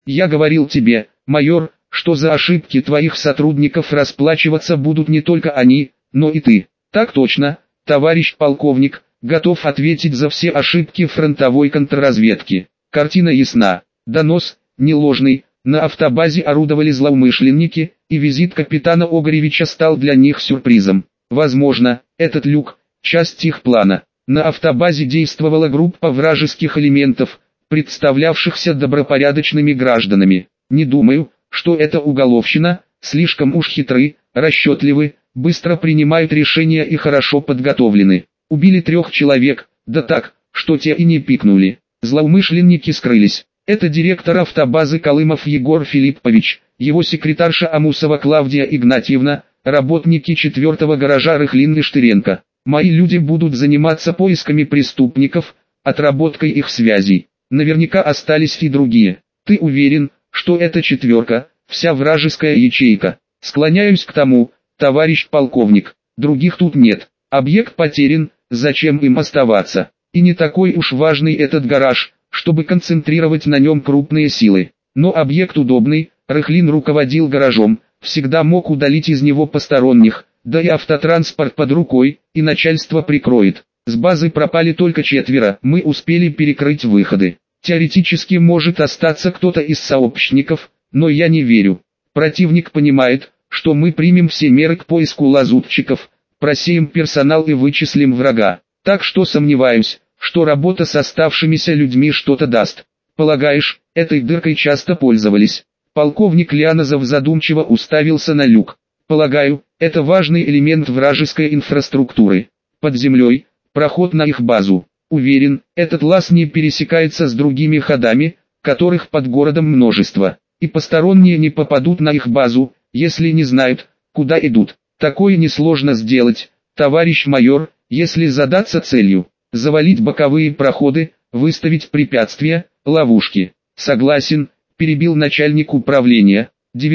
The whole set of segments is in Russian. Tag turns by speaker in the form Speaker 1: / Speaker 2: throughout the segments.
Speaker 1: Я говорил тебе, майор, что за ошибки твоих сотрудников расплачиваться будут не только они, но и ты. Так точно, товарищ полковник, готов ответить за все ошибки фронтовой контрразведки. Картина ясна. Донос, не ложный, на автобазе орудовали злоумышленники, и визит капитана Огоревича стал для них сюрпризом. Возможно, этот люк – часть их плана. На автобазе действовала группа вражеских элементов, представлявшихся добропорядочными гражданами. Не думаю, что это уголовщина, слишком уж хитры, расчетливы, быстро принимают решения и хорошо подготовлены. Убили 3 человек, да так, что те и не пикнули. Злоумышленники скрылись. Это директор автобазы Колымов Егор Филиппович, его секретарша Амусова Клавдия Игнатьевна, работники 4-го гаража Рыхлин и Штыренко. Мои люди будут заниматься поисками преступников, отработкой их связей. Наверняка остались и другие. Ты уверен, что эта 4, вся вражеская ячейка? Склоняюсь к тому, товарищ полковник. Других тут нет. Объект потерян, зачем им оставаться? И не такой уж важный этот гараж, чтобы концентрировать на нем крупные силы. Но объект удобный, Рыхлин руководил гаражом, всегда мог удалить из него посторонних, да и автотранспорт под рукой, и начальство прикроет. С базы пропали только 4, мы успели перекрыть выходы. Теоретически может остаться кто-то из сообщников, но я не верю. Противник понимает, что мы примем все меры к поиску лазутчиков, просеем персонал и вычислим врага. Так что сомневаюсь, что работа с оставшимися людьми что-то даст. Полагаешь, этой дыркой часто пользовались? Полковник Лианозов задумчиво уставился на люк. Полагаю, это важный элемент вражеской инфраструктуры. Под землей, проход на их базу. Уверен, этот лаз не пересекается с другими ходами, которых под городом множество. И посторонние не попадут на их базу, если не знают, куда идут. Такое несложно сделать, товарищ майор, если задаться целью. Завалить боковые проходы, выставить препятствия, ловушки. Согласен, перебил начальник управления.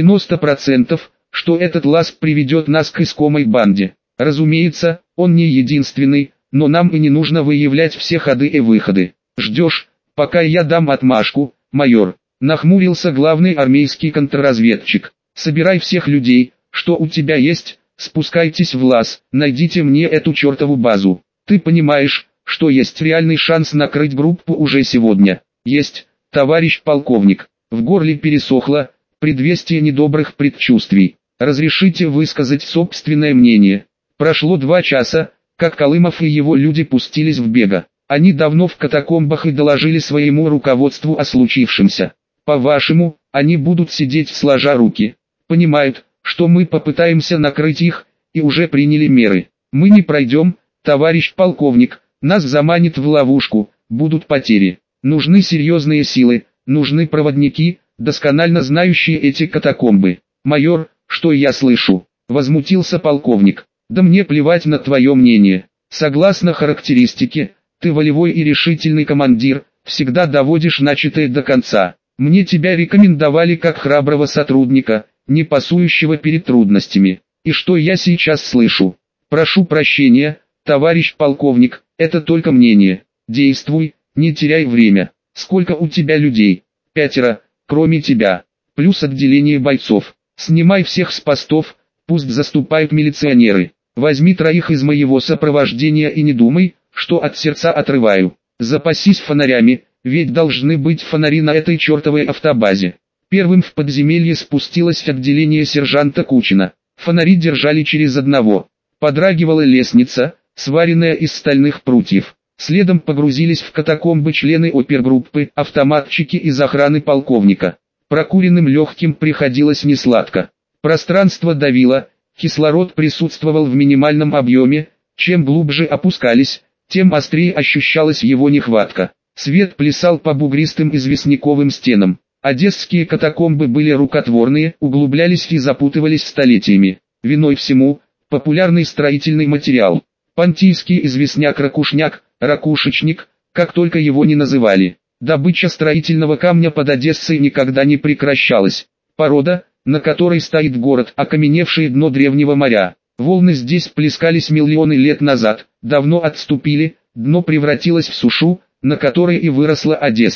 Speaker 1: 90%, что этот лаз приведет нас к искомой банде. Разумеется, он не единственный, но нам и не нужно выявлять все ходы и выходы. Ждешь, пока я дам отмашку, майор. Нахмурился главный армейский контрразведчик. Собирай всех людей, что у тебя есть, спускайтесь в лаз, найдите мне эту чертову базу. Ты понимаешь, что есть реальный шанс накрыть группу уже сегодня? Есть, товарищ полковник. В горле пересохло, предвестие недобрых предчувствий. Разрешите высказать собственное мнение. Прошло 2 часа, как Колымов и его люди пустились в бега. Они давно в катакомбах и доложили своему руководству о случившемся. По-вашему, они будут сидеть сложа руки? Понимают, что мы попытаемся накрыть их, и уже приняли меры. Мы не пройдем, товарищ полковник, нас заманит в ловушку, будут потери. Нужны серьезные силы, нужны проводники, досконально знающие эти катакомбы. Майор, что я слышу? Возмутился полковник. Да мне плевать на твое мнение. Согласно характеристике, ты волевой и решительный командир, всегда доводишь начатое до конца. Мне тебя рекомендовали как храброго сотрудника, не пасующего перед трудностями. И что я сейчас слышу? Прошу прощения, товарищ полковник, это только мнение. Действуй, не теряй время. Сколько у тебя людей? 5, кроме тебя. Плюс отделение бойцов. Снимай всех с постов, пусть заступают милиционеры. Возьми 3 из моего сопровождения и не думай, что от сердца отрываю. Запасись фонарями, ведь должны быть фонари на этой чертовой автобазе. Первым в подземелье спустилось отделение сержанта Кучина. Фонари держали через одного. Подрагивала лестница, сваренная из стальных прутьев. Следом погрузились в катакомбы члены опергруппы, автоматчики из охраны полковника. Прокуренным легким приходилось несладко. Пространство давило, кислород присутствовал в минимальном объеме, чем глубже опускались, тем острее ощущалась его нехватка. Свет плясал по бугристым известняковым стенам. Одесские катакомбы были рукотворные, углублялись и запутывались столетиями. Виной всему – популярный строительный материал. Понтийский известняк-ракушняк, ракушечник, как только его не называли. Добыча строительного камня под Одессой никогда не прекращалась. Порода, на которой стоит город, окаменевшее дно древнего моря. Волны здесь плескались миллионы лет назад, давно отступили, дно превратилось в сушу, на которой и выросла Одесса.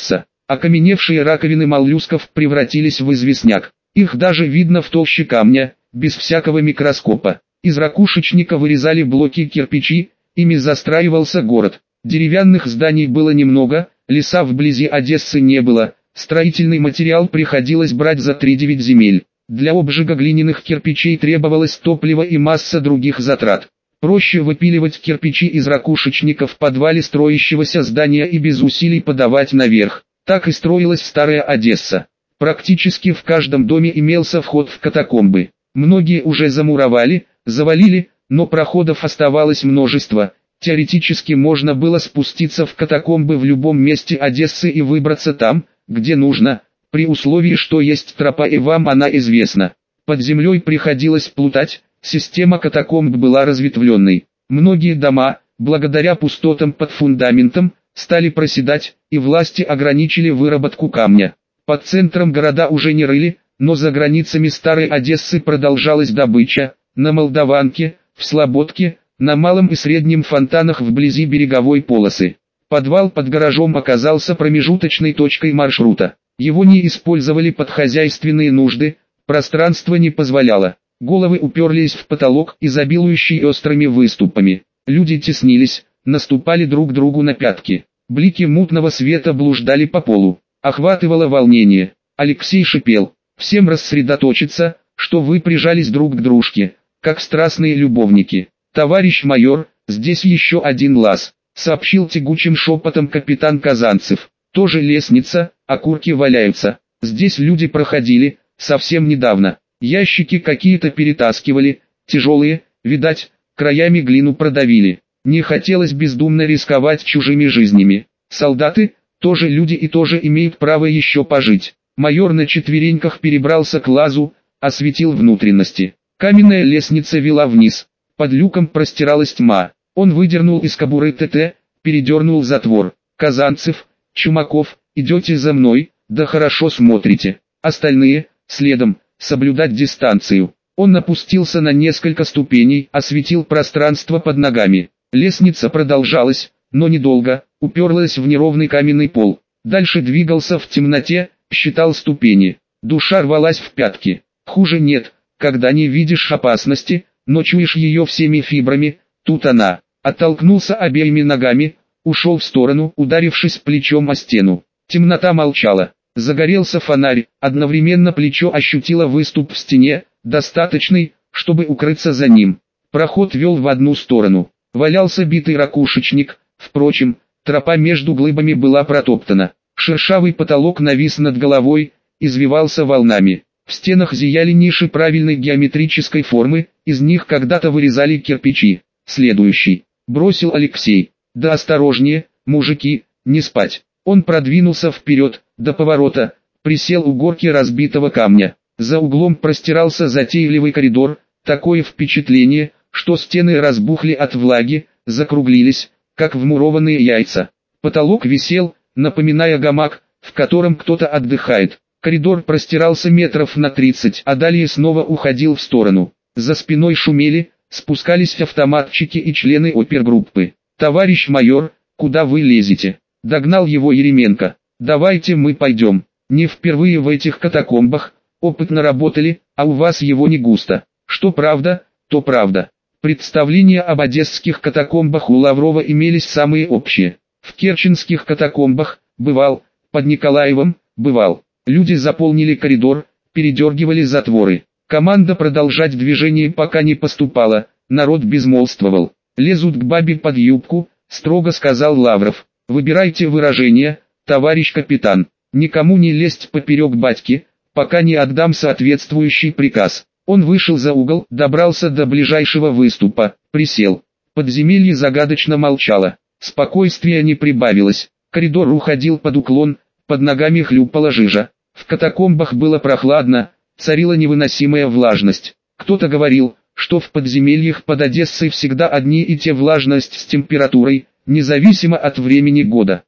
Speaker 1: Окаменевшие раковины моллюсков превратились в известняк. Их даже видно в толще камня, без всякого микроскопа. Из ракушечника вырезали блоки кирпичи, ими застраивался город. Деревянных зданий было немного, леса вблизи Одессы не было, строительный материал приходилось брать за 3-9 земель. Для обжига глиняных кирпичей требовалось топливо и масса других затрат. Проще выпиливать кирпичи из ракушечника в подвале строящегося здания и без усилий подавать наверх. Так и строилась старая Одесса. Практически в каждом доме имелся вход в катакомбы. Многие уже замуровали, завалили, но проходов оставалось множество. Теоретически можно было спуститься в катакомбы в любом месте Одессы и выбраться там, где нужно, при условии, что есть тропа и вам она известна. Под землей приходилось плутать, система катакомб была разветвленной. Многие дома, благодаря пустотам под фундаментом, стали проседать, и власти ограничили выработку камня. Под центром города уже не рыли, но за границами старой Одессы продолжалась добыча, на Молдаванке, в Слободке, на Малом и Среднем фонтанах вблизи береговой полосы. Подвал под гаражом оказался промежуточной точкой маршрута. Его не использовали под хозяйственные нужды, пространство не позволяло. Головы уперлись в потолок, изобилующий острыми выступами. Люди теснились, наступали друг другу на пятки. Блики мутного света блуждали по полу. Охватывало волнение. Алексей шипел: «Всем рассредоточиться, что вы прижались друг к дружке, как страстные любовники. Товарищ майор, здесь еще один лаз», — сообщил тягучим шепотом капитан Казанцев. «Тоже лестница, окурки валяются. Здесь люди проходили, совсем недавно. Ящики какие-то перетаскивали, тяжелые, видать, краями глину продавили. Не хотелось бездумно рисковать чужими жизнями. Солдаты, тоже люди и тоже имеют право еще пожить». Майор на четвереньках перебрался к лазу, осветил внутренности. Каменная лестница вела вниз. Под люком простиралась тьма. Он выдернул из кобуры ТТ, передернул затвор. «Казанцев, Чумаков, идете за мной, да хорошо смотрите. Остальные, следом, соблюдать дистанцию». Он опустился на несколько ступеней, осветил пространство под ногами. Лестница продолжалась, но недолго, уперлась в неровный каменный пол. Дальше двигался в темноте, считал ступени. Душа рвалась в пятки. Хуже нет, когда не видишь опасности, но чуешь ее всеми фибрами. Тут она. Оттолкнулся обеими ногами, ушел в сторону, ударившись плечом о стену. Темнота молчала. Загорелся фонарь, одновременно плечо ощутило выступ в стене, достаточный, чтобы укрыться за ним. Проход вел в одну сторону. Валялся битый ракушечник, впрочем, тропа между глыбами была протоптана. Шершавый потолок навис над головой, извивался волнами. В стенах зияли ниши правильной геометрической формы, из них когда-то вырезали кирпичи. «Следующий», — бросил Алексей. «Да осторожнее, мужики, не спать». Он продвинулся вперед, до поворота, присел у горки разбитого камня. За углом простирался затейливый коридор, такое впечатление, что стены разбухли от влаги, закруглились, как вмурованные яйца. Потолок висел, напоминая гамак, в котором кто-то отдыхает. Коридор простирался метров на 30, а далее снова уходил в сторону. За спиной шумели, спускались автоматчики и члены опергруппы. «Товарищ майор, куда вы лезете?» — догнал его Еременко. «Давайте мы пойдем. Не впервые в этих катакомбах, опытно работали, а у вас его не густо. Что правда, то правда». Представления об одесских катакомбах у Лаврова имелись самые общие. В керченских катакомбах бывал, под Николаевым бывал. Люди заполнили коридор, передергивали затворы. Команда продолжать движение пока не поступала, народ безмолвствовал. «Лезут к бабе под юбку», — строго сказал Лавров. «Выбирайте выражение, товарищ капитан. Никому не лезть поперек батьки, пока не отдам соответствующий приказ». Он вышел за угол, добрался до ближайшего выступа, присел. Подземелье загадочно молчало. Спокойствия не прибавилось. Коридор уходил под уклон, под ногами хлюпала жижа. В катакомбах было прохладно, царила невыносимая влажность. Кто-то говорил, что в подземельях под Одессой всегда одни и те влажность с температурой, независимо от времени года.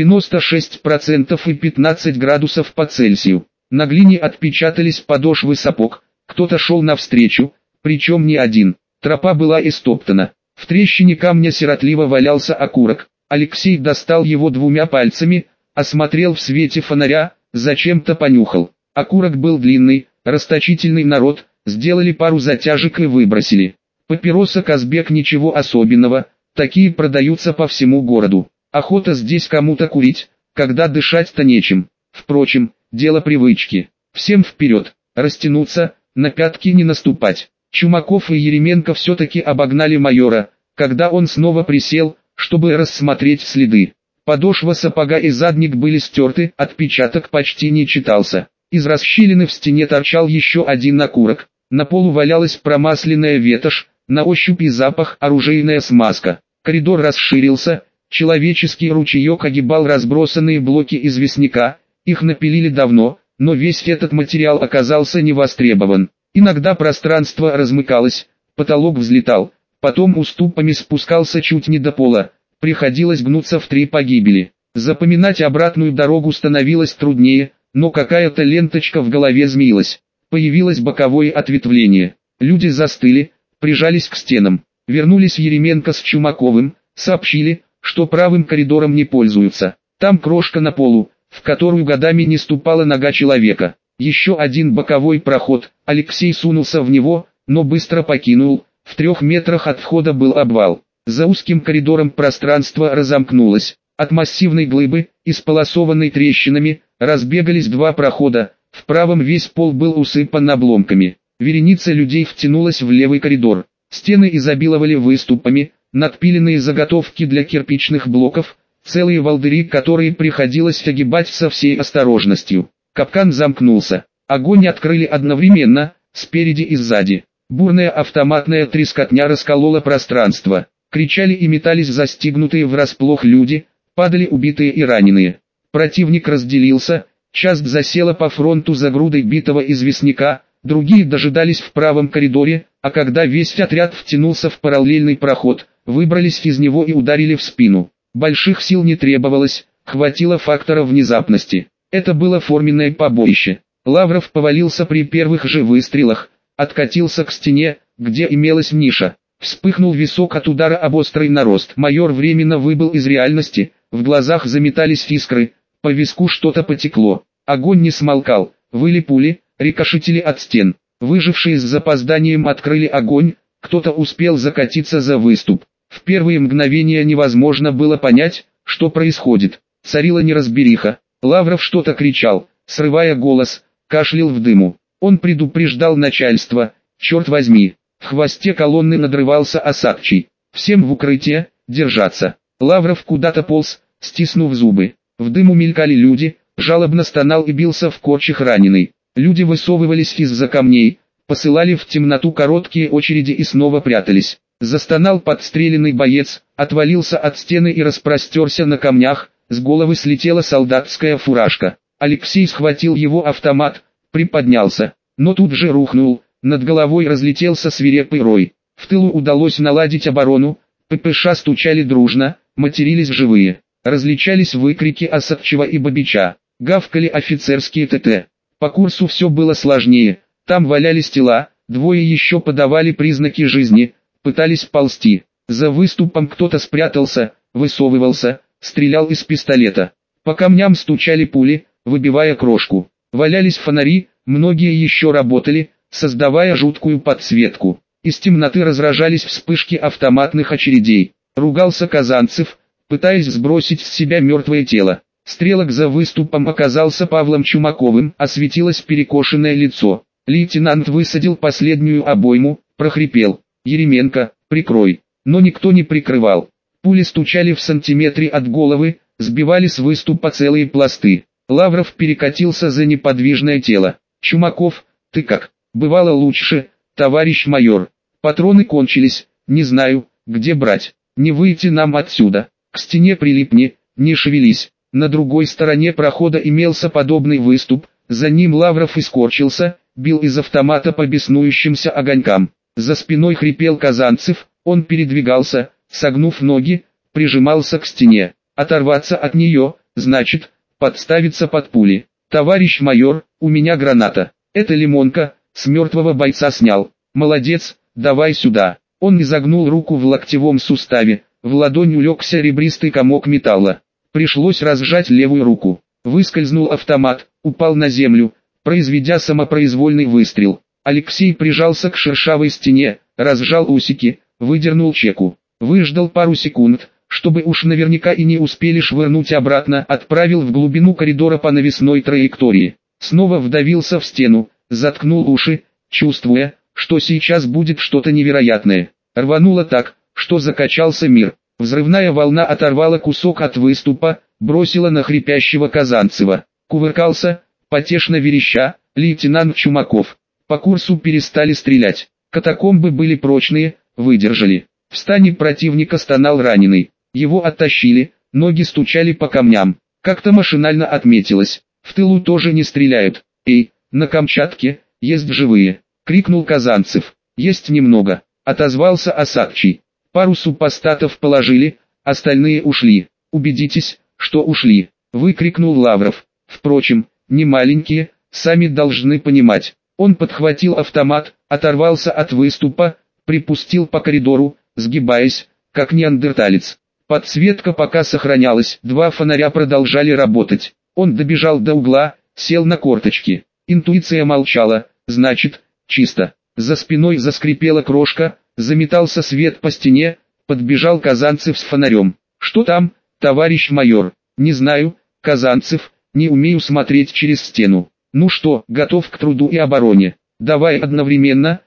Speaker 1: 96% и 15 градусов по Цельсию. На глине отпечатались подошвы сапог. Кто-то шел навстречу, причем не один. Тропа была истоптана. В трещине камня сиротливо валялся окурок. Алексей достал его двумя пальцами, осмотрел в свете фонаря, зачем-то понюхал. Окурок был длинный, расточительный народ, сделали пару затяжек и выбросили. Папироса Казбек ничего особенного, такие продаются по всему городу. Охота здесь кому-то курить, когда дышать-то нечем. Впрочем, дело привычки. Всем вперед, растянуться, на пятки не наступать. Чумаков и Еременко все-таки обогнали майора, когда он снова присел, чтобы рассмотреть следы. Подошва сапога и задник были стерты, отпечаток почти не читался. Из расщелины в стене торчал еще один окурок, на полу валялась промасленная ветошь, на ощупь и запах оружейная смазка. Коридор расширился, человеческий ручеек огибал разбросанные блоки известняка, их напилили давно, но весь этот материал оказался невостребован. Иногда пространство размыкалось, потолок взлетал, потом уступами спускался чуть не до пола, приходилось гнуться в 3 погибели. Запоминать обратную дорогу становилось труднее, но какая-то ленточка в голове змеилась. Появилось боковое ответвление. Люди застыли, прижались к стенам. Вернулись Еременко с Чумаковым, сообщили, что правым коридором не пользуются. Там крошка на полу, в которую годами не ступала нога человека. Еще один боковой проход, Алексей сунулся в него, но быстро покинул. В 3 метрах от входа был обвал. За узким коридором пространство разомкнулось. От массивной глыбы, исполосованной трещинами, разбегались 2 прохода. В правом весь пол был усыпан обломками. Вереница людей втянулась в левый коридор. Стены изобиловали выступами, надпиленные заготовки для кирпичных блоков, целые волдыри, которые приходилось огибать со всей осторожностью. Капкан замкнулся. Огонь открыли одновременно, спереди и сзади. Бурная автоматная трескотня расколола пространство. Кричали и метались застигнутые врасплох люди, падали убитые и раненые. Противник разделился, часть засела по фронту за грудой битого известняка, другие дожидались в правом коридоре, а когда весь отряд втянулся в параллельный проход, выбрались из него и ударили в спину. Больших сил не требовалось, хватило фактора внезапности. Это было форменное побоище. Лавров повалился при первых же выстрелах, откатился к стене, где имелась ниша. Вспыхнул висок от удара об острый нарост. Майор временно выбыл из реальности, в глазах заметались искры, по виску что-то потекло. Огонь не смолкал, выли пули, рикошетили от стен. Выжившие с запозданием открыли огонь, кто-то успел закатиться за выступ. В первые мгновения невозможно было понять, что происходит. Царила неразбериха. Лавров что-то кричал, срывая голос, кашлял в дыму. Он предупреждал начальство, черт возьми. В хвосте колонны надрывался Осадчий. Всем в укрытие, держаться. Лавров куда-то полз, стиснув зубы. В дыму мелькали люди, жалобно стонал и бился в корчах раненый. Люди высовывались из-за камней, посылали в темноту короткие очереди и снова прятались. Застонал подстреленный боец, отвалился от стены и распростерся на камнях, с головы слетела солдатская фуражка. Алексей схватил его автомат, приподнялся, но тут же рухнул, над головой разлетелся свирепый рой. В тылу удалось наладить оборону, ППШ стучали дружно, матерились живые. Различались выкрики Осадчего и Бабича, гавкали офицерские ТТ. По курсу все было сложнее, там валялись тела, 2 еще подавали признаки жизни, пытались ползти. За выступом кто-то спрятался, высовывался, стрелял из пистолета. По камням стучали пули, выбивая крошку. Валялись фонари, многие еще работали, создавая жуткую подсветку. Из темноты разражались вспышки автоматных очередей. Ругался Казанцев, пытаясь сбросить с себя мертвое тело. Стрелок за выступом оказался Павлом Чумаковым, осветилось перекошенное лицо. Лейтенант высадил последнюю обойму, прохрипел: «Еременко, прикрой». Но никто не прикрывал. Пули стучали в сантиметре от головы, сбивали с выступа целые пласты. Лавров перекатился за неподвижное тело. «Чумаков, ты как? Бывало лучше, товарищ майор. Патроны кончились, не знаю, где брать. Не выйти нам отсюда. К стене прилипни, не шевелись». На другой стороне прохода имелся подобный выступ, за ним Лавров искорчился, бил из автомата по беснующимся огонькам. За спиной хрипел Казанцев, он передвигался, согнув ноги, прижимался к стене. Оторваться от нее, значит, подставиться под пули. «Товарищ майор, у меня граната. Это лимонка, с мертвого бойца снял. Молодец, давай сюда». Он изогнул руку в локтевом суставе, в ладонь улегся ребристый комок металла. Пришлось разжать левую руку. Выскользнул автомат, упал на землю, произведя самопроизвольный выстрел. Алексей прижался к шершавой стене, разжал усики, выдернул чеку. Выждал пару секунд, чтобы уж наверняка и не успели швырнуть обратно, отправил в глубину коридора по навесной траектории. Снова вдавился в стену, заткнул уши, чувствуя, что сейчас будет что-то невероятное. Рвануло так, что закачался мир. Взрывная волна оторвала кусок от выступа, бросила на хрипящего Казанцева. Кувыркался, потешно вереща, лейтенант Чумаков. По курсу перестали стрелять. Катакомбы были прочные, выдержали. В стане противника стонал раненый. Его оттащили, ноги стучали по камням. Как-то машинально отметилось. В тылу тоже не стреляют. «Эй, на Камчатке, есть живые!» — крикнул Казанцев. «Есть немного», — отозвался Осадчий. «Пару супостатов положили, остальные ушли». «Убедитесь, что ушли», — выкрикнул Лавров. «Впрочем, не маленькие, сами должны понимать». Он подхватил автомат, оторвался от выступа, припустил по коридору, сгибаясь, как неандерталец. Подсветка пока сохранялась, два фонаря продолжали работать. Он добежал до угла, сел на корточки. Интуиция молчала, значит, чисто. За спиной заскрипела крошка, заметался свет по стене, подбежал Казанцев с фонарем. «Что там, товарищ майор?» «Не знаю, Казанцев, не умею смотреть через стену». «Ну что, готов к труду и обороне?» «Давай одновременно,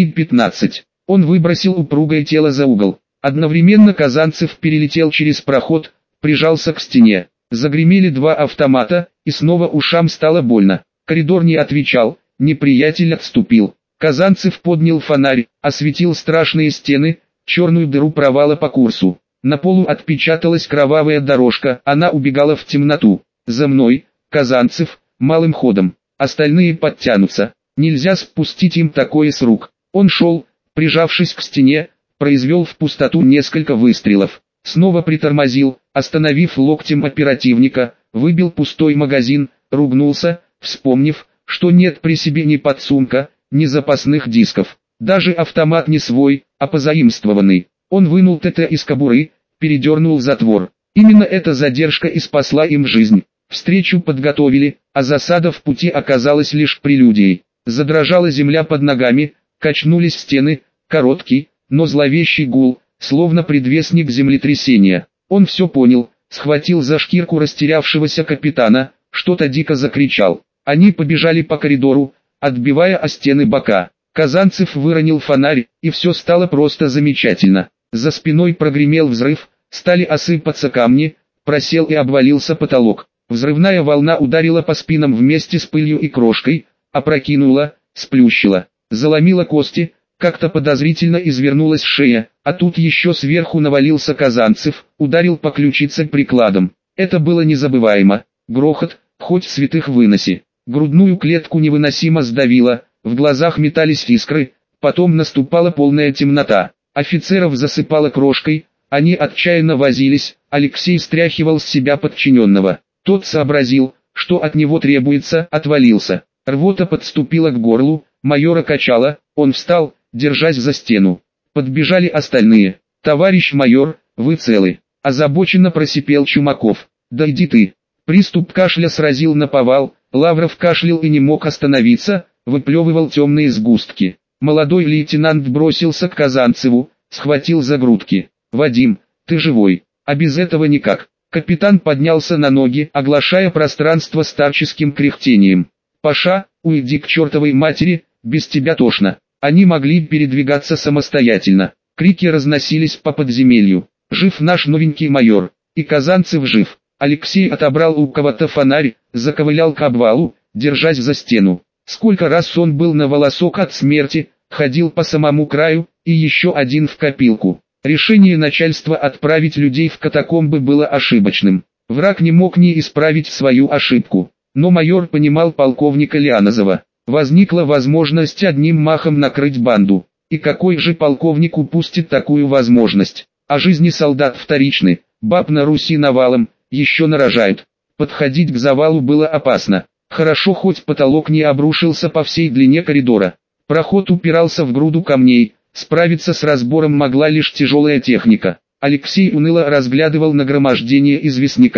Speaker 1: 3:15». Он выбросил упругое тело за угол. Одновременно Казанцев перелетел через проход, прижался к стене. Загремели два автомата, и снова ушам стало больно. Коридор не отвечал, неприятель отступил. Казанцев поднял фонарь, осветил страшные стены, черную дыру провала по курсу. На полу отпечаталась кровавая дорожка, она убегала в темноту. «За мной, Казанцев, малым ходом, остальные подтянутся, нельзя спустить им такое с рук». Он шел, прижавшись к стене, произвел в пустоту несколько выстрелов. Снова притормозил, остановив локтем оперативника, выбил пустой магазин, ругнулся, вспомнив, что нет при себе ни подсумка, ни запасных дисков. Даже автомат не свой, а позаимствованный. Он вынул ТТ из кобуры, передернул затвор. Именно эта задержка и спасла им жизнь. Встречу подготовили, а засада в пути оказалась лишь прелюдией. Задрожала земля под ногами, качнулись стены, короткий, но зловещий гул, словно предвестник землетрясения. Он все понял, схватил за шкирку растерявшегося капитана, что-то дико закричал. Они побежали по коридору, отбивая о стены бока. Казанцев выронил фонарь, и все стало просто замечательно. За спиной прогремел взрыв, стали осыпаться камни, просел и обвалился потолок. Взрывная волна ударила по спинам вместе с пылью и крошкой, опрокинула, сплющила, заломила кости, как-то подозрительно извернулась шея, а тут еще сверху навалился Казанцев, ударил по ключице прикладом. Это было незабываемо. Грохот, хоть святых выноси. Грудную клетку невыносимо сдавило, в глазах метались искры, потом наступала полная темнота. Офицеров засыпало крошкой, они отчаянно возились, Алексей стряхивал с себя подчиненного. Тот сообразил, что от него требуется, отвалился. Рвота подступила к горлу, майора качало, он встал, держась за стену. Подбежали остальные. «Товарищ майор, вы целы?» — озабоченно просипел Чумаков. «Да иди ты». Приступ кашля сразил наповал, Лавров кашлял и не мог остановиться, выплевывал темные сгустки. Молодой лейтенант бросился к Казанцеву, схватил за грудки. «Вадим, ты живой, а без этого никак». Капитан поднялся на ноги, оглашая пространство старческим кряхтением. «Паша, уйди к чертовой матери, без тебя тошно». Они могли передвигаться самостоятельно. Крики разносились по подземелью. «Жив наш новенький майор!» И Казанцев жив. Алексей отобрал у кого-то фонарь, заковылял к обвалу, держась за стену. Сколько раз он был на волосок от смерти, ходил по самому краю, и еще один в копилку. Решение начальства отправить людей в катакомбы было ошибочным. Враг не мог не исправить свою ошибку. Но майор понимал полковника Лианозова. Возникла возможность одним махом накрыть банду. И какой же полковник упустит такую возможность? А жизни солдат вторичны, баб на Руси навалом, еще нарожают. Подходить к завалу было опасно. Хорошо хоть потолок не обрушился по всей длине коридора. Проход упирался в груду камней, справиться с разбором могла лишь тяжелая техника. Алексей уныло разглядывал нагромождение известняка.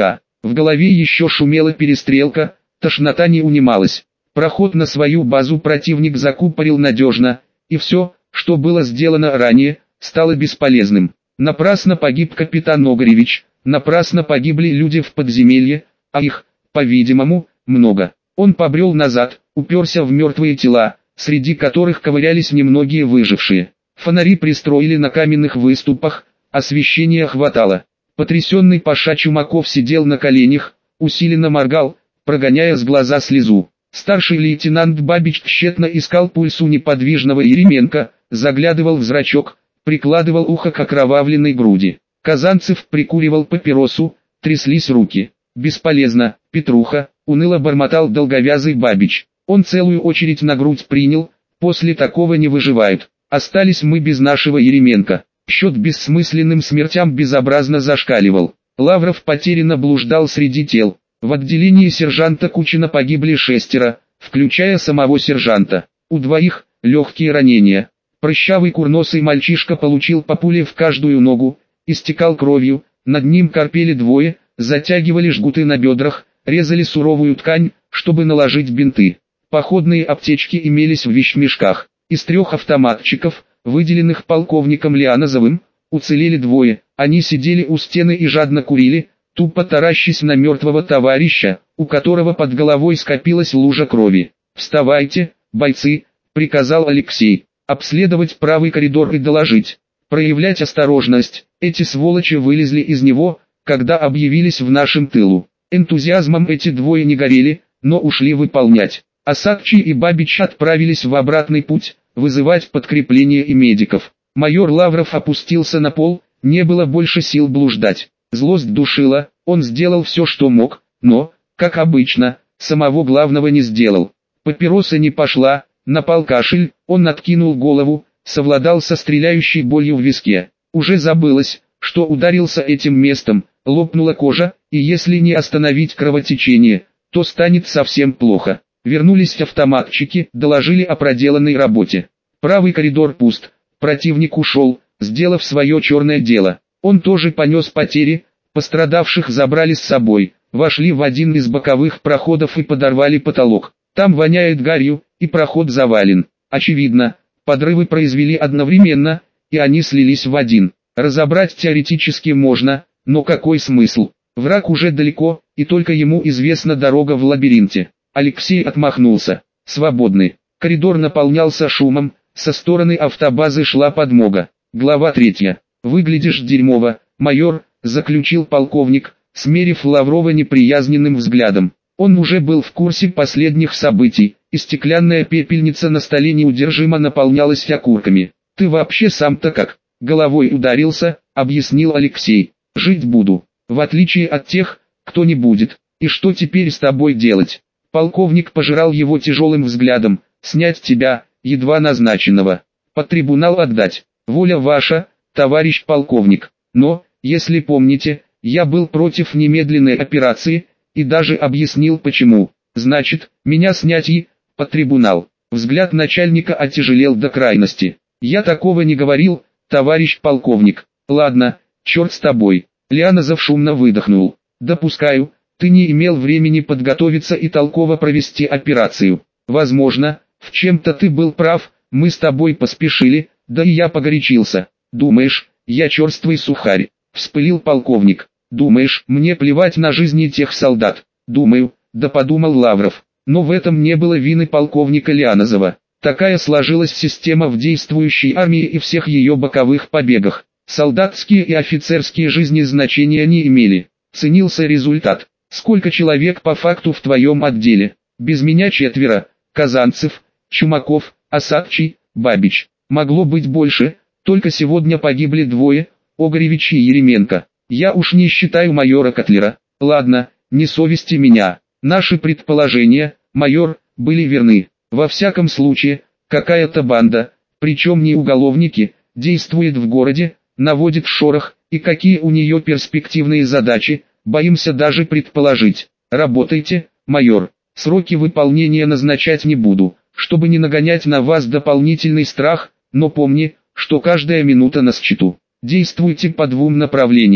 Speaker 1: В голове еще шумела перестрелка, тошнота не унималась. Проход на свою базу противник закупорил надежно, и все, что было сделано ранее, стало бесполезным. Напрасно погиб капитан Огревич, напрасно погибли люди в подземелье, а их, по-видимому, много. Он побрел назад, уперся в мертвые тела, среди которых ковырялись немногие выжившие. Фонари пристроили на каменных выступах, освещения хватало. Потрясенный паша Чумаков сидел на коленях, усиленно моргал, прогоняя с глаза слезу. Старший лейтенант Бабич тщетно искал пульс у неподвижного Еременко, заглядывал в зрачок, прикладывал ухо к окровавленной груди. Казанцев прикуривал папиросу, тряслись руки. «Бесполезно, Петруха», — уныло бормотал долговязый Бабич. Он целую очередь на грудь принял, после такого не выживают. Остались мы без нашего Еременко. Счет бессмысленным смертям безобразно зашкаливал. Лавров потерянно блуждал среди тел. В отделении сержанта Кучина погибли 6, включая самого сержанта. У 2 легкие ранения. Прыщавый курносый мальчишка получил по пуле в каждую ногу, истекал кровью, над ним корпели 2, затягивали жгуты на бедрах, резали суровую ткань, чтобы наложить бинты. Походные аптечки имелись в вещмешках. Из 3 автоматчиков, выделенных полковником Лианозовым, уцелели 2, они сидели у стены и жадно курили, тупо таращась на мертвого товарища, у которого под головой скопилась лужа крови. «Вставайте, бойцы», — приказал Алексей, — «обследовать правый коридор и доложить, проявлять осторожность». Эти сволочи вылезли из него, когда объявились в нашем тылу. Энтузиазмом эти 2 не горели, но ушли выполнять. Осадчий и Бабич отправились в обратный путь, вызывать подкрепление и медиков. Майор Лавров опустился на пол, не было больше сил блуждать. Злость душила, он сделал все, что мог, но, как обычно, самого главного не сделал. Папироса не пошла, напал кашель, он откинул голову, совладал со стреляющей болью в виске. Уже забылось, что ударился этим местом, лопнула кожа, и если не остановить кровотечение, то станет совсем плохо. Вернулись автоматчики, доложили о проделанной работе. Правый коридор пуст, противник ушел, сделав свое черное дело. Он тоже понес потери, пострадавших забрали с собой, вошли в один из боковых проходов и подорвали потолок. Там воняет гарью, и проход завален. Очевидно, подрывы произвели одновременно, и они слились в один. Разобрать теоретически можно, но какой смысл? Враг уже далеко, и только ему известна дорога в лабиринте. Алексей отмахнулся. Свободный. Коридор наполнялся шумом, со стороны автобазы шла подмога. Глава 3. «Выглядишь дерьмово, майор», — заключил полковник, смерив Лаврова неприязненным взглядом. Он уже был в курсе последних событий, и стеклянная пепельница на столе неудержимо наполнялась окурками. «Ты вообще сам-то как? Головой ударился», — объяснил Алексей. «Жить буду, в отличие от тех, кто не будет. И что теперь с тобой делать?» Полковник пожирал его тяжелым взглядом. «Снять тебя, едва назначенного. Под трибунал отдать. Воля ваша, товарищ полковник. Но, если помните, я был против немедленной операции, и даже объяснил почему. Значит, меня снять и, под трибунал». Взгляд начальника оттяжелел до крайности. «Я такого не говорил, товарищ полковник». «Ладно, черт с тобой». Лианозов шумно выдохнул. «Допускаю, ты не имел времени подготовиться и толково провести операцию. Возможно, в чем-то ты был прав, мы с тобой поспешили, да и я погорячился. Думаешь, я черствый сухарь?» — вспылил полковник. «Думаешь, мне плевать на жизни тех солдат?» «Думаю», — да подумал Лавров. Но в этом не было вины полковника Лианозова. Такая сложилась система в действующей армии и всех ее боковых побегах. Солдатские и офицерские жизни значения не имели. Ценился результат. Сколько человек по факту в твоем отделе? Без меня 4. Казанцев, Чумаков, Осадчий, Бабич. Могло быть больше, только сегодня погибли 2, Огревич и Еременко. Я уж не считаю майора Котлера. Ладно, не совести меня. Наши предположения, майор, были верны. Во всяком случае, какая-то банда, причем не уголовники, действует в городе, наводит шорох, и какие у нее перспективные задачи, боимся даже предположить. Работайте, майор. Сроки выполнения назначать не буду, чтобы не нагонять на вас дополнительный страх, но помни, что каждая минута на счету. Действуйте по 2 направлениям.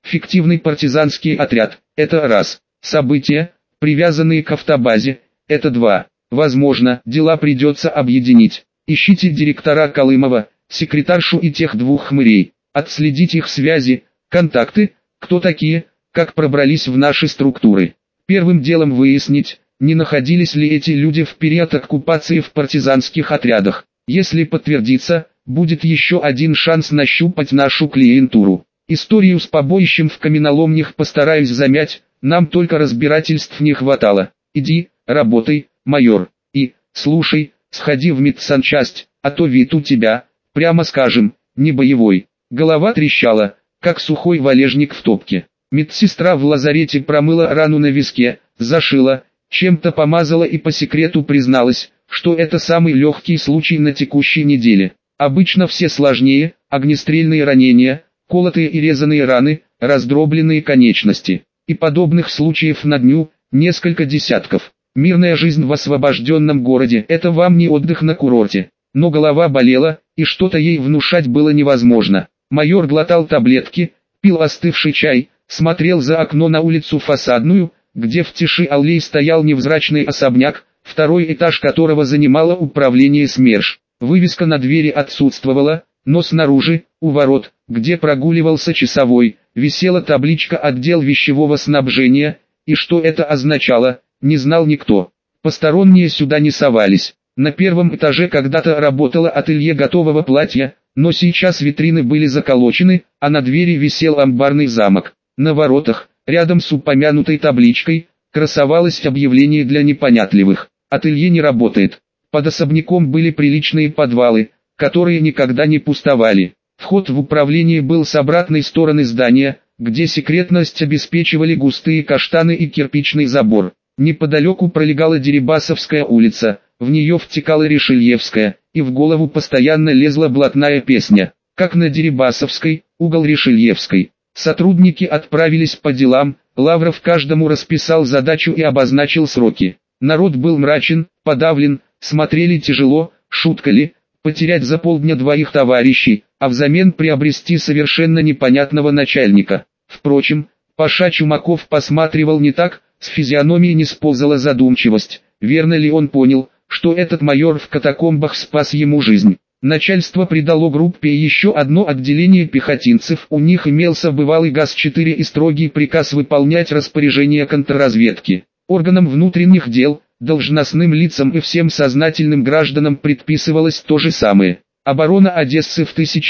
Speaker 1: Фиктивный партизанский отряд – это раз. События, привязанные к автобазе – это два. Возможно, дела придется объединить. Ищите директора Колымова, секретаршу и тех двух хмырей. Отследить их связи, контакты, кто такие, как пробрались в наши структуры. Первым делом выяснить, не находились ли эти люди в период оккупации в партизанских отрядах. Если подтвердится, будет еще один шанс нащупать нашу клиентуру. Историю с побоищем в каменоломнях постараюсь замять, нам только разбирательств не хватало. Иди, работай, майор, и, слушай, сходи в медсанчасть, а то вид у тебя, прямо скажем, не боевой. Голова трещала, как сухой валежник в топке. Медсестра в лазарете промыла рану на виске, зашила, чем-то помазала и по секрету призналась, что это самый легкий случай на текущей неделе. Обычно все сложнее: огнестрельные ранения, колотые и резаные раны, раздробленные конечности. И подобных случаев на дню несколько десятков. Мирная жизнь в освобожденном городе – это вам не отдых на курорте. Но голова болела, и что-то ей внушать было невозможно. Майор глотал таблетки, пил остывший чай, смотрел за окно на улицу Фасадную, где в тиши аллей стоял невзрачный особняк, второй этаж которого занимало управление СМЕРШ. Вывеска на двери отсутствовала, но снаружи, у ворот, где прогуливался часовой, висела табличка «Отдел вещевого снабжения», и что это означало, не знал никто. Посторонние сюда не совались. На первом этаже когда-то работало ателье готового платья, но сейчас витрины были заколочены, а на двери висел амбарный замок. На воротах, рядом с упомянутой табличкой, красовалось объявление для непонятливых: ателье не работает. Под особняком были приличные подвалы, которые никогда не пустовали. Вход в управление был с обратной стороны здания, где секретность обеспечивали густые каштаны и кирпичный забор. Неподалеку пролегала Дерибасовская улица, в нее втекала Ришельевская, и в голову постоянно лезла блатная песня. Как на Дерибасовской, угол Ришельевской. Сотрудники отправились по делам, Лавров каждому расписал задачу и обозначил сроки. Народ был мрачен, подавлен, смотрели тяжело, шутка ли, потерять за полдня двоих товарищей, а взамен приобрести совершенно непонятного начальника. Впрочем, Паша Чумаков посматривал не так, с физиономии не сползала задумчивость. Верно ли он понял, что этот майор в катакомбах спас ему жизнь? Начальство придало группе еще одно отделение пехотинцев, у них имелся бывалый ГАЗ-4 и строгий приказ выполнять распоряжения контрразведки. Органам внутренних дел, должностным лицам и всем сознательным гражданам предписывалось то же самое. Оборона Одессы в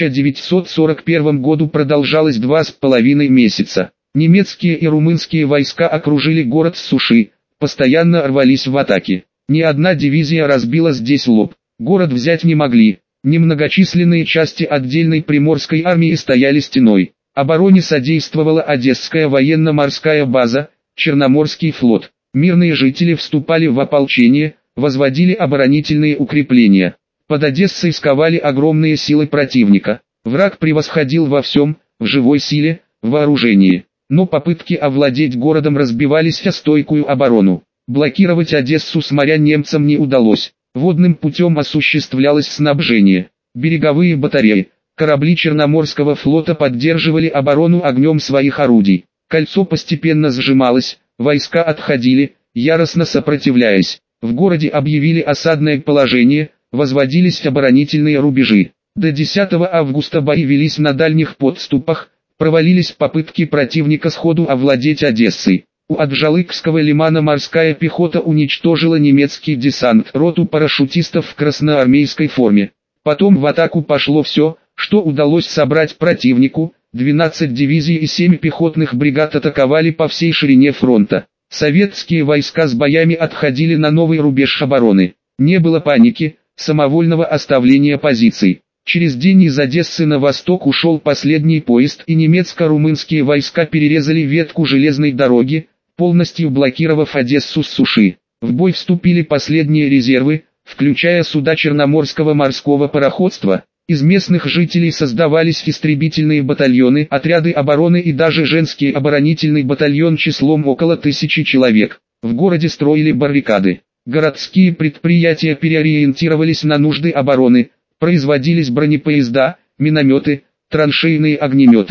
Speaker 1: 1941 году продолжалась 2,5 месяца. Немецкие и румынские войска окружили город с суши, постоянно рвались в атаки. Ни одна дивизия разбила здесь лоб. Город взять не могли. Немногочисленные части отдельной приморской армии стояли стеной. Обороне содействовала Одесская военно-морская база, Черноморский флот. Мирные жители вступали в ополчение, возводили оборонительные укрепления. Под Одессой сковали огромные силы противника. Враг превосходил во всем, в живой силе, в вооружении. Но попытки овладеть городом разбивались о стойкую оборону. Блокировать Одессу с моря немцам не удалось. Водным путем осуществлялось снабжение. Береговые батареи, корабли Черноморского флота поддерживали оборону огнем своих орудий. Кольцо постепенно сжималось, войска отходили, яростно сопротивляясь. В городе объявили осадное положение, возводились оборонительные рубежи. До 10 августа бои велись на дальних подступах, провалились попытки противника сходу овладеть Одессой. У Аджалыкского лимана морская пехота уничтожила немецкий десант, роту парашютистов в красноармейской форме. Потом в атаку пошло все, что удалось собрать противнику. 12 дивизий и 7 пехотных бригад атаковали по всей ширине фронта. Советские войска с боями отходили на новый рубеж обороны. Не было паники, самовольного оставления позиций. Через день из Одессы на восток ушел последний поезд, и немецко-румынские войска перерезали ветку железной дороги, полностью блокировав Одессу с суши. В бой вступили последние резервы, включая суда Черноморского морского пароходства. Из местных жителей создавались истребительные батальоны, отряды обороны и даже женский оборонительный батальон числом около 1000 человек. В городе строили баррикады. Городские предприятия переориентировались на нужды обороны, производились бронепоезда, минометы, траншейные огнеметы.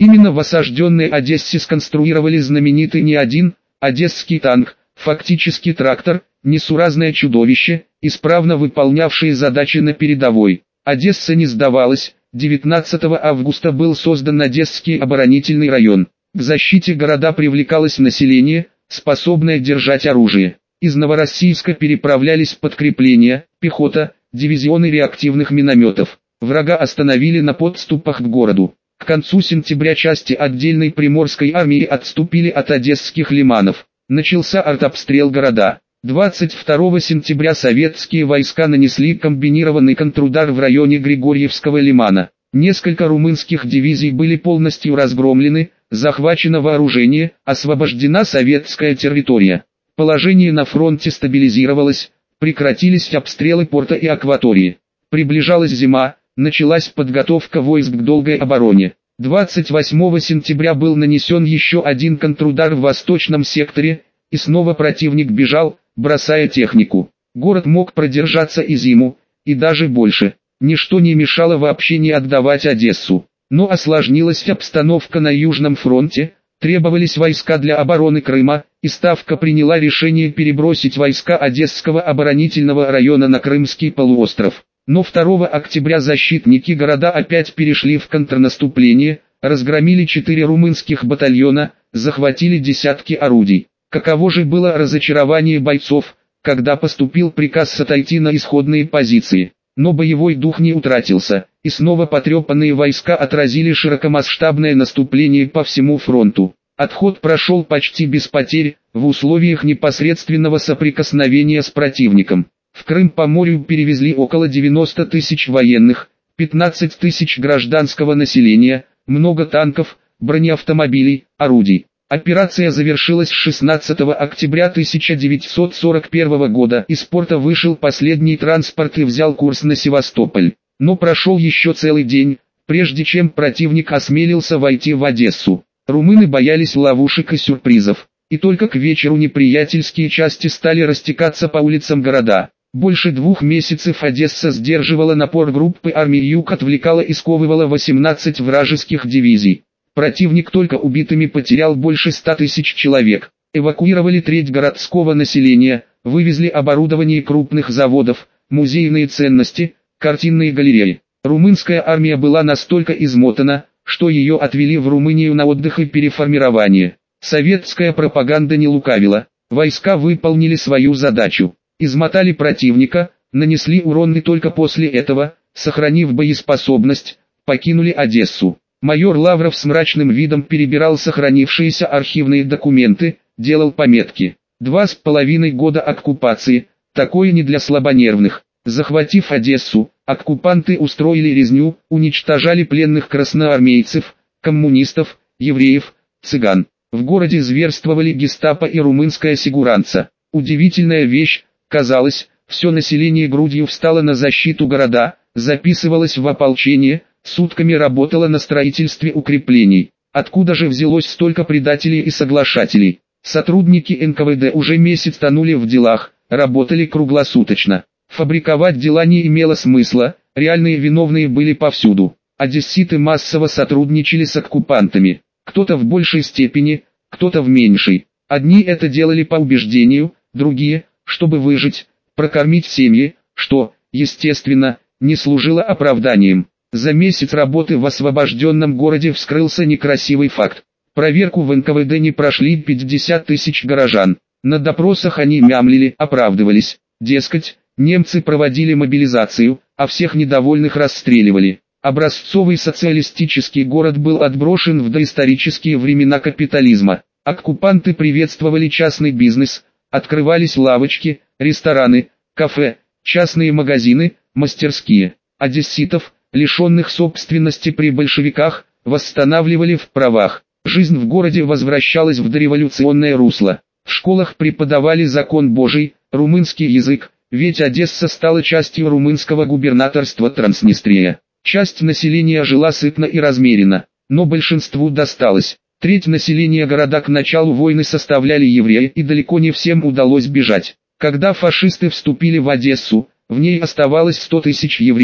Speaker 1: Именно в осажденной Одессе сконструировали знаменитый не один одесский танк, фактически трактор, несуразное чудовище, исправно выполнявшее задачи на передовой. Одесса не сдавалась. 19 августа был создан Одесский оборонительный район. К защите города привлекалось население, способное держать оружие. Из Новороссийска переправлялись подкрепления, пехота, дивизионы реактивных минометов. Врага остановили на подступах к городу. К концу сентября части отдельной Приморской армии отступили от одесских лиманов. Начался артобстрел города. 22 сентября советские войска нанесли комбинированный контрудар в районе Григорьевского лимана. Несколько румынских дивизий были полностью разгромлены, захвачено вооружение, освобождена советская территория. Положение на фронте стабилизировалось, прекратились обстрелы порта и акватории. Приближалась зима, началась подготовка войск к долгой обороне. 28 сентября был нанесен еще один контрудар в восточном секторе, и снова противник бежал, бросая технику. Город мог продержаться и зиму, и даже больше. Ничто не мешало вообще не отдавать Одессу. Но осложнилась обстановка на Южном фронте, требовались войска для обороны Крыма, и Ставка приняла решение перебросить войска Одесского оборонительного района на Крымский полуостров. Но 2 октября защитники города опять перешли в контрнаступление, разгромили 4 румынских батальона, захватили десятки орудий. Каково же было разочарование бойцов, когда поступил приказ отойти на исходные позиции. Но боевой дух не утратился, и снова потрепанные войска отразили широкомасштабное наступление по всему фронту. Отход прошел почти без потерь, в условиях непосредственного соприкосновения с противником. В Крым по морю перевезли около 90 тысяч военных, 15 тысяч гражданского населения, много танков, бронеавтомобилей, орудий. Операция завершилась 16 октября 1941 года. Из порта вышел последний транспорт и взял курс на Севастополь. Но прошел еще целый день, прежде чем противник осмелился войти в Одессу. Румыны боялись ловушек и сюрпризов. И только к вечеру неприятельские части стали растекаться по улицам города. Больше 2 месяцев Одесса сдерживала напор группы армий Юг, отвлекала и сковывала 18 вражеских дивизий. Противник только убитыми потерял больше 100 тысяч человек. Эвакуировали треть городского населения, вывезли оборудование крупных заводов, музейные ценности, картинные галереи. Румынская армия была настолько измотана, что ее отвели в Румынию на отдых и переформирование. Советская пропаганда не лукавила. Войска выполнили свою задачу. Измотали противника, нанесли урон и только после этого, сохранив боеспособность, покинули Одессу. Майор Лавров с мрачным видом перебирал сохранившиеся архивные документы, делал пометки. 2,5 года оккупации, такое не для слабонервных. Захватив Одессу, оккупанты устроили резню, уничтожали пленных красноармейцев, коммунистов, евреев, цыган. В городе зверствовали гестапо и румынская сигуранца. Удивительная вещь, казалось, все население грудью встало на защиту города, записывалось в ополчение, сутками работало на строительстве укреплений. Откуда же взялось столько предателей и соглашателей? Сотрудники НКВД уже месяц тонули в делах, работали круглосуточно. Фабриковать дела не имело смысла, реальные виновные были повсюду. Одесситы массово сотрудничали с оккупантами. Кто-то в большей степени, кто-то в меньшей. Одни это делали по убеждению, другие, чтобы выжить, прокормить семьи, что, естественно, не служило оправданием. За месяц работы в освобожденном городе вскрылся некрасивый факт. Проверку в НКВД не прошли 50 тысяч горожан. На допросах они мямлили, оправдывались. Дескать, немцы проводили мобилизацию, а всех недовольных расстреливали. Образцовый социалистический город был отброшен в доисторические времена капитализма. Оккупанты приветствовали частный бизнес, открывались лавочки, рестораны, кафе, частные магазины, мастерские. Одесситов, лишенных собственности при большевиках, восстанавливали в правах. Жизнь в городе возвращалась в дореволюционное русло. В школах преподавали закон Божий, румынский язык, ведь Одесса стала частью румынского губернаторства Транснистрия. Часть населения жила сытно и размеренно, но большинству досталось. Треть населения города к началу войны составляли евреи, и далеко не всем удалось бежать. Когда фашисты вступили в Одессу, в ней оставалось 100 тысяч евреев.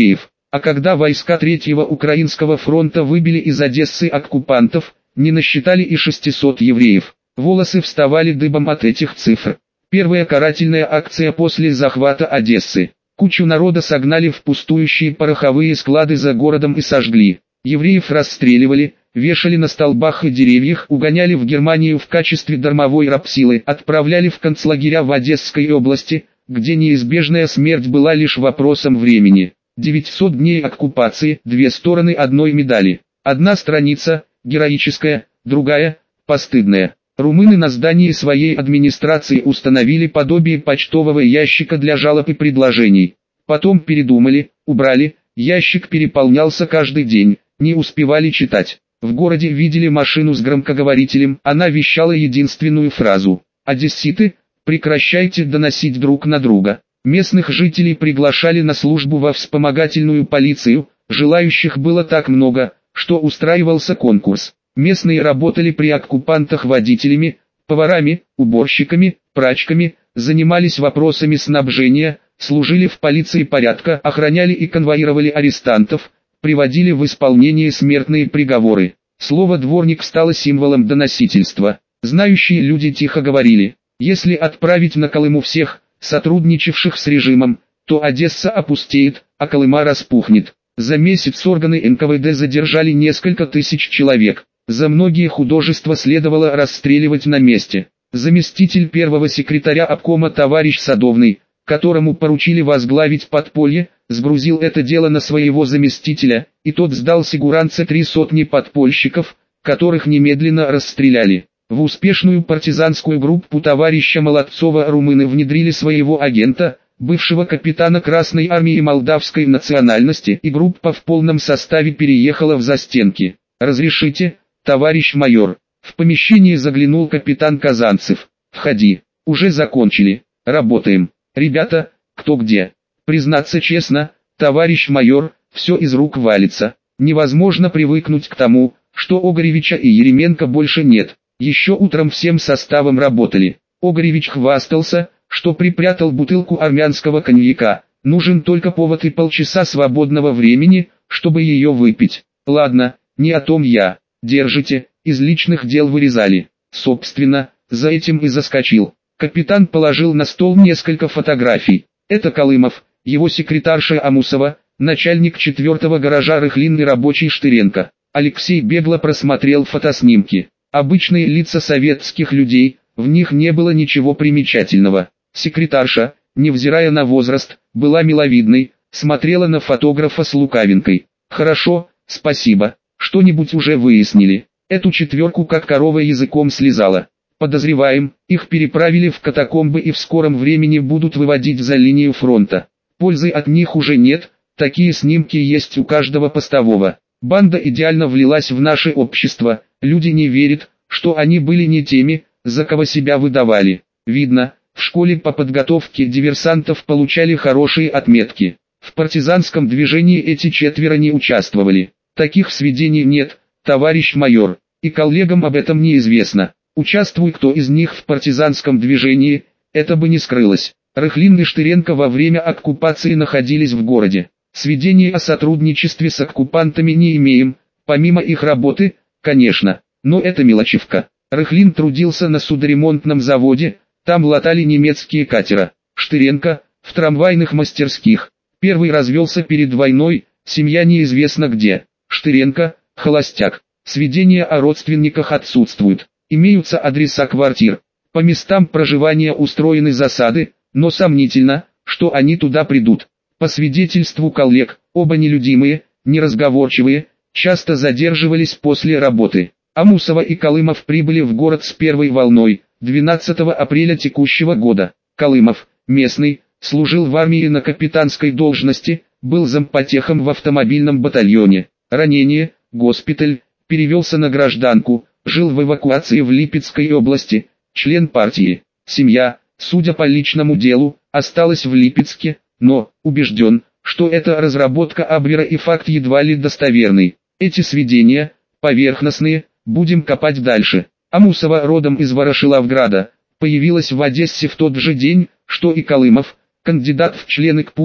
Speaker 1: А когда войска Третьего Украинского фронта выбили из Одессы оккупантов, не насчитали и 600 евреев. Волосы вставали дыбом от этих цифр. Первая карательная акция после захвата Одессы. Кучу народа согнали в пустующие пороховые склады за городом и сожгли. Евреев расстреливали, вешали на столбах и деревьях, угоняли в Германию в качестве дармовой рабсилы, отправляли в концлагеря в Одесской области, где неизбежная смерть была лишь вопросом времени. 900 дней оккупации, две стороны одной медали. Одна страница – героическая, другая – постыдная. Румыны на здании своей администрации установили подобие почтового ящика для жалоб и предложений. Потом передумали, убрали, ящик переполнялся каждый день, не успевали читать. В городе видели машину с громкоговорителем, она вещала единственную фразу: «Одесситы, прекращайте доносить друг на друга». Местных жителей приглашали на службу во вспомогательную полицию, желающих было так много, что устраивался конкурс. Местные работали при оккупантах водителями, поварами, уборщиками, прачками, занимались вопросами снабжения, служили в полиции порядка, охраняли и конвоировали арестантов, приводили в исполнение смертные приговоры. Слово «дворник» стало символом доносительства. Знающие люди тихо говорили: если отправить на Колыму всех, сотрудничавших с режимом, то Одесса опустеет, а Колыма распухнет. За месяц органы НКВД задержали несколько тысяч человек. За многие художества следовало расстреливать на месте. Заместитель первого секретаря обкома товарищ Садовный, которому поручили возглавить подполье, сгрузил это дело на своего заместителя, и тот сдал сигуранце 300 подпольщиков, которых немедленно расстреляли. В успешную партизанскую группу товарища Молодцова румыны внедрили своего агента, бывшего капитана Красной армии молдавской национальности, и группа в полном составе переехала в застенки. «Разрешите, товарищ майор?» В помещение заглянул капитан Казанцев. «Входи. Уже закончили. Работаем. Ребята, кто где?» «Признаться честно, товарищ майор, все из рук валится. Невозможно привыкнуть к тому, что Огоревича и Еременко больше нет. Еще утром всем составом работали. Огоревич хвастался, что припрятал бутылку армянского коньяка. Нужен только повод и полчаса свободного времени, чтобы ее выпить. Ладно, не о том я. Держите, из личных дел вырезали. Собственно, за этим и заскочил». Капитан положил на стол несколько фотографий. Это Колымов, его секретарша Амусова, начальник 4-го гаража Рыхлин и рабочий Штыренко. Алексей бегло просмотрел фотоснимки. Обычные лица советских людей, в них не было ничего примечательного. Секретарша, невзирая на возраст, была миловидной, смотрела на фотографа с лукавинкой. «Хорошо, спасибо, что-нибудь уже выяснили?» Эту четверку как корова языком слезала. «Подозреваем, их переправили в катакомбы и в скором времени будут выводить за линию фронта. Пользы от них уже нет, такие снимки есть у каждого постового. Банда идеально влилась в наше общество, люди не верят, что они были не теми, за кого себя выдавали. Видно, в школе по подготовке диверсантов получали хорошие отметки. В партизанском движении эти четверо не участвовали. Таких сведений нет, товарищ майор, и коллегам об этом неизвестно. Участвуй кто из них в партизанском движении, это бы не скрылось. Рыхлин и Штыренко во время оккупации находились в городе. Сведений о сотрудничестве с оккупантами не имеем, помимо их работы, конечно, но это мелочевка. Рыхлин трудился на судоремонтном заводе, там латали немецкие катера. Штыренко – в трамвайных мастерских. Первый развелся перед войной, семья неизвестно где. Штыренко – холостяк. Сведения о родственниках отсутствуют. Имеются адреса квартир. По местам проживания устроены засады, но сомнительно, что они туда придут. По свидетельству коллег, оба нелюдимые, неразговорчивые, часто задерживались после работы. Амусова и Колымов прибыли в город с первой волной, 12 апреля текущего года. Колымов, местный, служил в армии на капитанской должности, был зампотехом в автомобильном батальоне. Ранение, госпиталь, перевелся на гражданку, жил в эвакуации в Липецкой области, член партии. Семья, судя по личному делу, осталась в Липецке, но убежден, что эта разработка Абвера и факт едва ли достоверный. Эти сведения, поверхностные, будем копать дальше. Амусова, родом из Ворошиловграда, появилась в Одессе в тот же день, что и Колымов, кандидат в члены КПУ,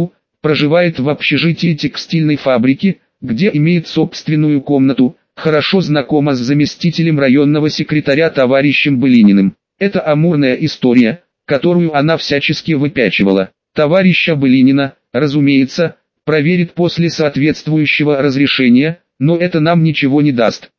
Speaker 1: проживает в общежитии текстильной фабрики, где имеет собственную комнату, хорошо знакома с заместителем районного секретаря товарищем Былининым. Это амурная история, которую она всячески выпячивала. Товарища Былинина, разумеется, проверит после соответствующего разрешения, но это нам ничего не даст.